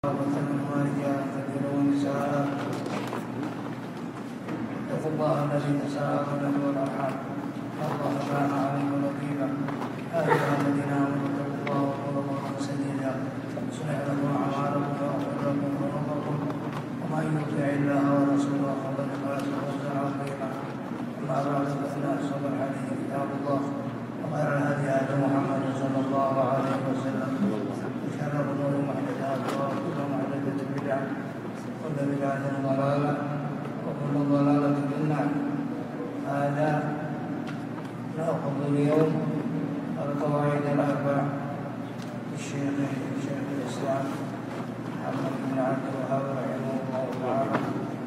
اتقوا الله الذي تساءلون به والارحام الله كان عليكم رقيبا. يا ايها الذين امنوا اتقوا الله وقولوا قولا سديدا يصلح لكم اعمالكم ويغفر لكم ذنوبكم ومن يطع الله ورسوله فقد فاز فوزا عظيما. اما بعد فان اصدق الحديث كتاب الله وخير الهدي هدي محمد صلى الله عليه وسلم وشر الامور محدثاتها وكل محدثه بدعه وكل بدعه ضلاله وكل ضلالة في النار. هذا نأخذ اليوم القواعد الأربع للشيخ الإسلام محمد بن عبد الوهاب رحمه الله تعالى.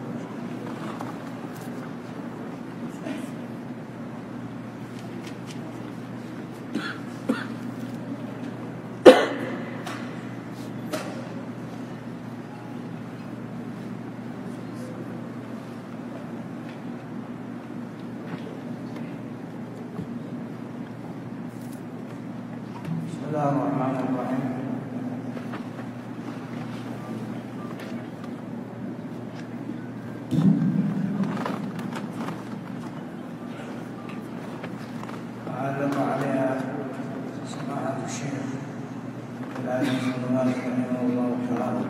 بسم الله الرحمن الرحيم. علق عليها سماحة الشيخ العزيز بن باز رحمه الله تعالى.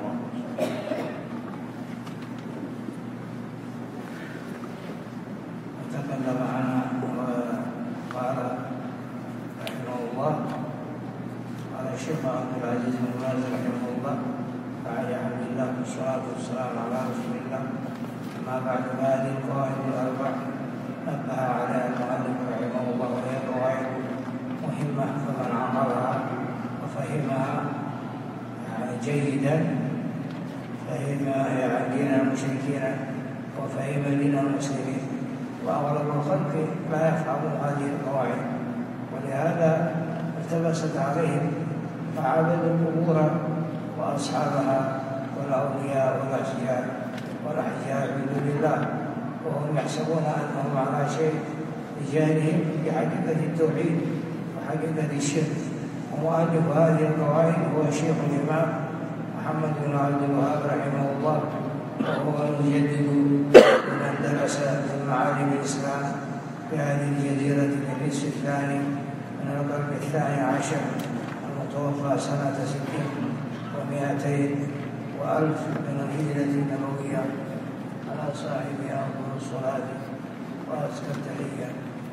وتكلم عنها وقال رحمه الله قال الشيخ عبد العزيز بن باز رحمه الله بعد حمد الله والصلاة والسلام على رسول الله. أما بعد فهذه القواعد الأربع نبه عليها المؤلف رحمه الله وهي قواعد مهمة فمن عقلها وفهمها جيدا فهم دين المشركين وفهم دين المسلمين. وأغلب الخلق لا يفهم هذه القواعد ولهذا التبست عليهم فعبدوا القبور وأصحابها والأولياء والأحياء من دون الله وهم يحسبون أنهم على شيء بجانبهم بحقيقة التوحيد وحقيقة الشرك. ومؤلف هذه القواعد هو الشيخ الإمام محمد بن عبد الوهاب رحمه الله وهو المجدد من درس في معالم الإسلام في هذه الجزيرة في النصف الثاني من القرن الثاني عشر المتوفى سنة 60 و200 وألف من الهجرة النبوية على صاحبها أفضل الصلاة وأزكى التحية.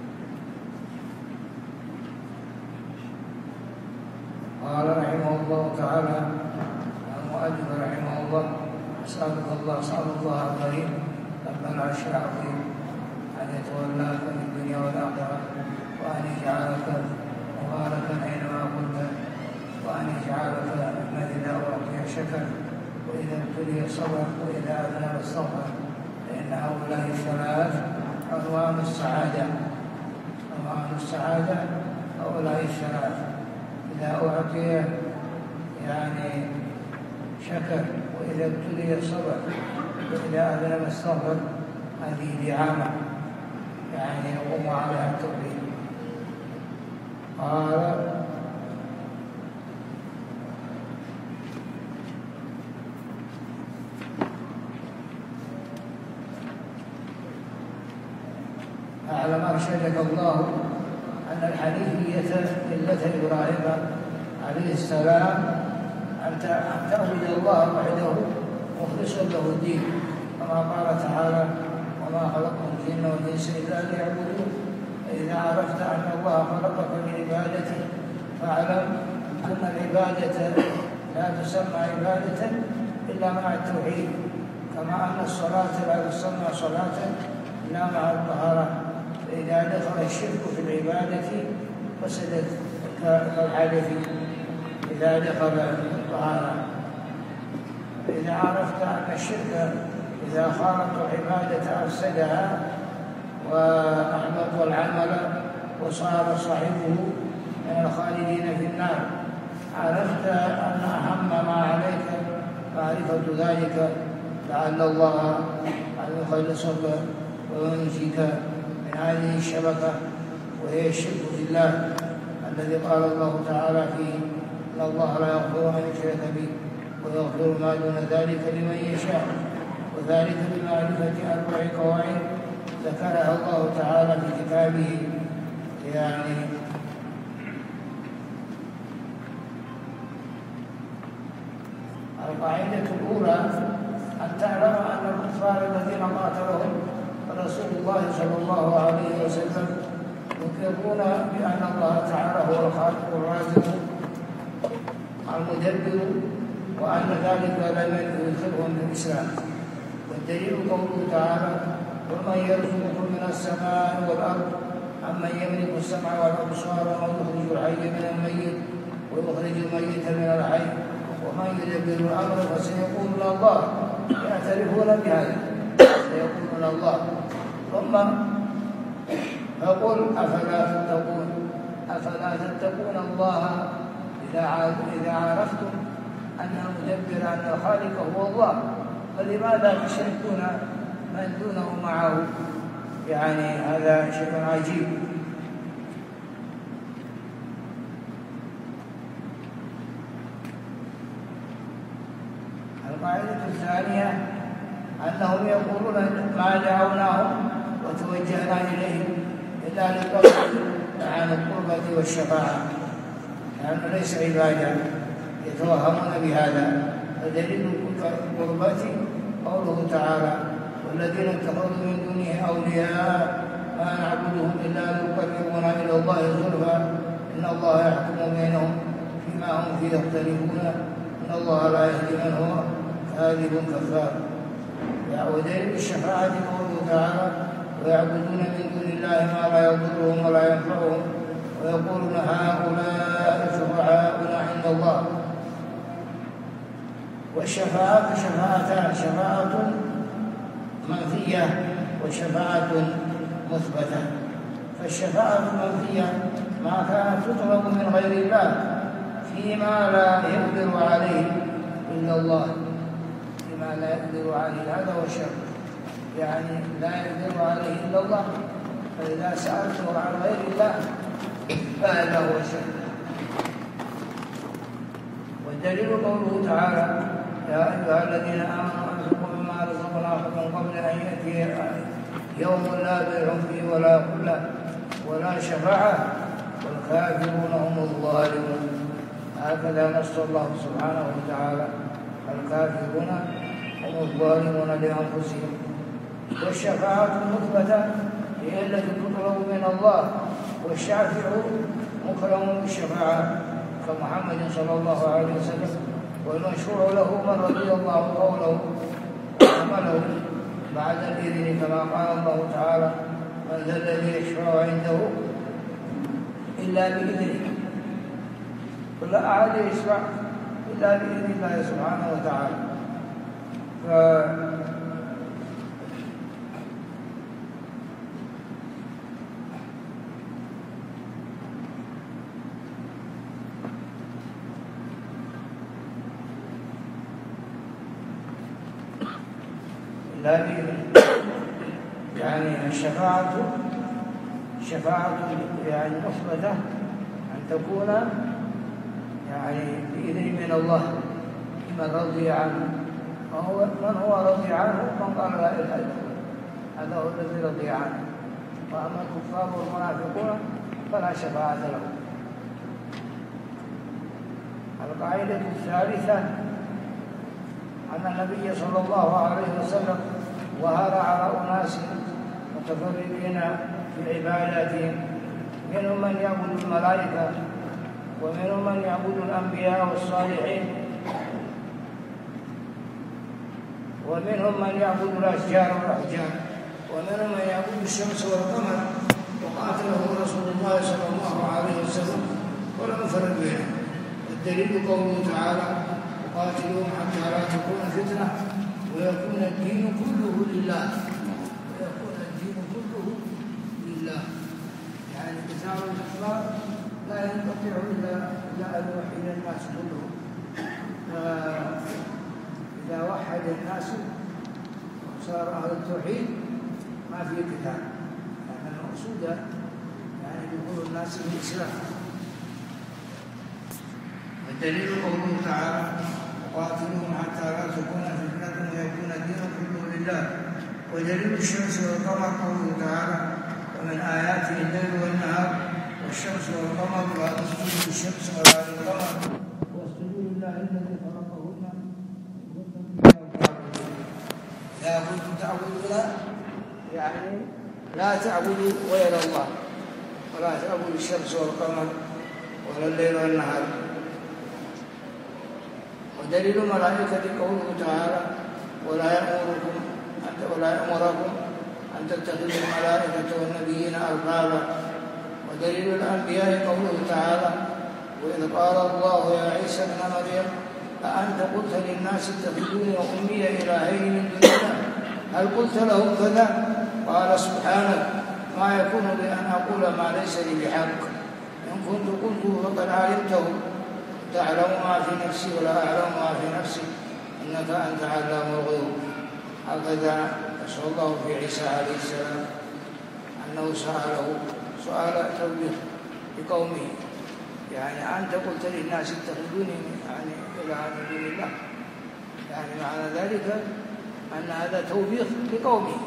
قال رحمه الله تعالى المؤلف رحمه الله أسأل الله الكريم رب العرش العظيم أن يتولاك في الدنيا والآخرة وأن يجعلك مباركا أينما كنت وأن يجعلك ممن إذا أعطي شكر وإذا ابتلي صبر وإذا أذنب استغفر فإن هؤلاء الثلاث عنوان السعادة هؤلاء الثلاث إذا أعطي شكر وإذا ابتلي صبر وإذا أذنب استغفر. هذه دعامة يقوم عليها التوحيد. قال أعلم أرشدك الله أن الحنيفية ملة إبراهيم عليه السلام أن تعبد الله وحده مخلصا له الدين كما قال تعالى وما خلقت الجن والإنس إلا ليعبدون. فإذا عرفت أن الله خلقك لعبادته فاعلم أن العبادة لا تسمى عبادة إلا مع التوحيد كما أن الصلاة لا تسمى صلاة إلا مع الطهارة. فإذا دخل الشرك في العبادة فسدت كالحدث إذا دخل الطهارة. فإذا عرفت أن الشرك إذا خالط العبادة أفسدها وأحبط العمل وصار صاحبه من الخالدين في النار عرفت أن أهم ما عليك معرفة ذلك لعل الله أن يخلصك وينجيك من هذه الشبكة وهي الشرك بالله الذي قال الله تعالى فيه إن الله لا يغفر أن يشرك به ويغفر ما دون ذلك لمن يشاء، وذلك بمعرفة 4 قواعد ذكرها الله تعالى في كتابه. يعني القاعدة الأولى أن تعلم أن الكفار الذين قاتلهم رسول الله صلى الله عليه وسلم يقرون بأن الله تعالى هو الخالق الرازق المدبر، وأن ذلك لم يدخلهم في الإسلام. والدليل قوله تعالى: ومن يرزقكم من السماء والأرض أمن يملك السمع والأبصار ويخرج الحي من الميت ويخرج الميت من الحي ومن يدبر الأمر فسيقولون الله. يعترفون بهذا، سيقولون الله. ثم فقل أفلا تتقون الله إذا عرفتم أن المدبر أن الخالق هو الله، فلماذا تشركون من دونه معه؟ يعني هذا شيء عجيب. القاعدة الثانية أنهم يقولون ما دعوناهم وتوجهنا إليهم إلا للقرب عن القربة والشفاعة، لأنه ليس عبادة، يتوهمون بهذا. فدليل القربة قوله تعالى: والذين اتخذوا من دونه أولياء ما نعبدهم إلا ليقربونا إلى الله زلفى إن الله يحكم بينهم فيما هم فيه يختلفون إن الله لا يهدي من هو كاذب كفار. ودليل الشفاعة قوله تعالى: ويعبدون من دون الله ما لا يضرهم ولا ينفعهم ويقولون هؤلاء شفعاؤنا عند الله. والشفاعة شفاعتان: شفاعة منفية وشفاعة مثبتة. فالشفاعة المنفية ما كانت تطلب من غير الله فيما لا يقدر عليه إلا الله، فيما لا يقدر عليه، هذا هو الشرك، يعني لا يقدر عليه إلا الله، فإذا سألته عن غير الله فهذا هو الشرك. والدليل قوله تعالى: يا أيها الذين آمنوا أنفقوا مما رزقناكم من قبل أن يأتي يوم لا بيع فيه ولا خلة ولا شفاعة والكافرون هم الظالمون. هكذا نص الله سبحانه وتعالى: الكافرون هم الظالمون لأنفسهم. والشفاعة المثبتة هي التي تطلب من الله، والشافع مكرم بالشفاعة كمحمد صلى الله عليه وسلم، والمشروع له من رضي الله قوله وعمله بعد الإذن، كما قال الله تعالى: من ذا الذي يشفع عنده إلا بإذنه. ولا أحد يشفع إلا بإذن الله سبحانه وتعالى. لا بإذن، يعني الشفاعة يعني مثبتة أن تكون يعني بإذن من الله لمن رضي عنه. من هو رضي عنه؟ من قال لا إله إلا الله، هذا هو الذي رضي عنه. وأما الكفار والمنافقون فلا شفاعة لهم. القاعدة الثالثة أن النبي صلى الله عليه وسلم وهر على أناس متفرقين في عباداتهم، منهم من يعبد الملائكة، ومنهم من يعبد الأنبياء والصالحين، ومنهم من يعبد الأشجار والأحجار، ومنهم من يعبد الشمس والقمر. وقاتلهم رسول الله صلى الله عليه وسلم ولم يفرق بينهم. الدليل قوله تعالى: وقاتلوهم حتى لا تكون فتنة ويكون الدين كله لله. ويكون الدين كله لله، يعني قتال الكفار لا ينقطع إلا أن يوحد الناس كلهم. إذا وحد الناس وصار أهل التوحيد ما في قتال، لأن المقصود يعني دخول الناس في الإسلام. والدليل قوله تعالى: وقاتلوهم ودليل الشمس والقمر قوله تعالى: ومن آياته الليل والنهار والشمس والقمر لا تسجدوا للشمس ولا للقمر واسجدوا لله الذي خلقهن لا بد تعبدون، يعني لا تعبدوا غير الله، ولا تعبدوا الشمس والقمر ولا الليل والنهار. ودليل الملائكة قوله تعالى: ولا يأمركم أن تتخذوا الملائكة والنبيين أربابا. ودليل الأنبياء قوله تعالى: وإذ قال الله يا عيسى ابن مريم أأنت قلت للناس اتخذوني وأمي إلهين من دون الله هل قلت لهم كذا؟ قال سبحانك ما يكون لي أن أقول ما ليس لي بحق، إن كنت قلته فقد علمته، تعلم ما في نفسي ولا أعلم ما في نفسي إنك أنت علام الغيوب. هكذا نسأل الله في عيسى عليه السلام أنه سأله سؤال توبيخ لقومه، يعني أنت قلت للناس اتخذوني يعني إلها من دون الله، يعني معنى ذلك أن هذا توبيخ لقومه.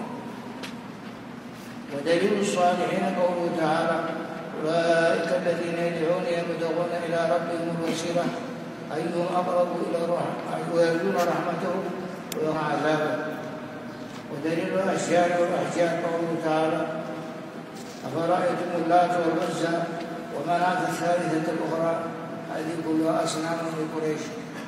ودليل الصالحين قوله تعالى: أولئك الذين يدعون يبتغون إلى ربهم الوسيلة أيهم أقرب إلى الرحمة ويرجون رحمته ويخافون عذابه. ودليل الأشجار والأحجار قوله تعالى: أفرأيتم اللات والعزى ومناة الثالثة الأخرى هذه كلها أصنام لقريش.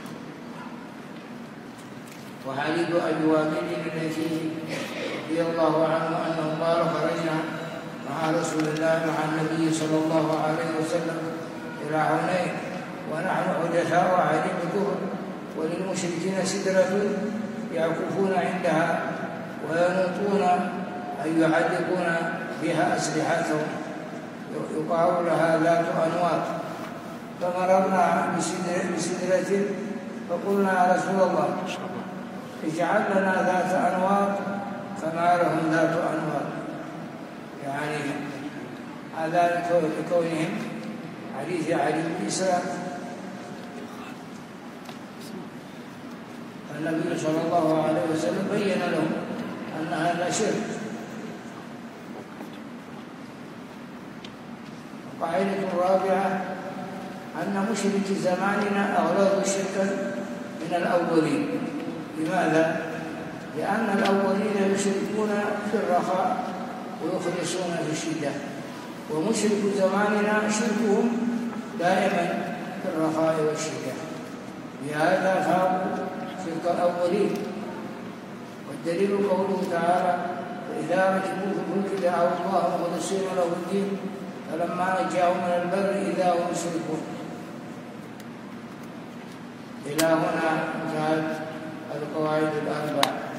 وحديث أبي وائل الذي رضي الله عنه أنه قال: خرجنا مع رسول الله مع النبي صلى الله عليه وسلم إلى حنين ونحن حدثاء عهد بالكفر، وللمشركين سدرة يعكفون عندها وينوطون أي يعلقون بها أسلحتهم يقال لها ذات أنواط. فمررنا بسدرة فقلنا: يا رسول الله اجعل لنا ذات أنواط كما لهم ذات أنواط، يعني هذا لكونهم حديث علي بن إسلام. فالنبي صلى الله عليه وسلم بين لهم أن هذا شرك. القاعدة الرابعة أن مشرك زماننا أغلظ شركا من الأولين. لماذا؟ لأن الأولين يشركون في الرخاء ويخلصون في الشدة، ومشرك زماننا شركهم دائما في الرخاء والشدة، لهذا فاقوا شرك الأولين. والدليل قوله تعالى: فإذا ركبوا في الفلك دعوا الله مخلصين له الدين فلما نجاهم من البر إذا هم يشركون. إلى هنا انتهت القواعد الأربع.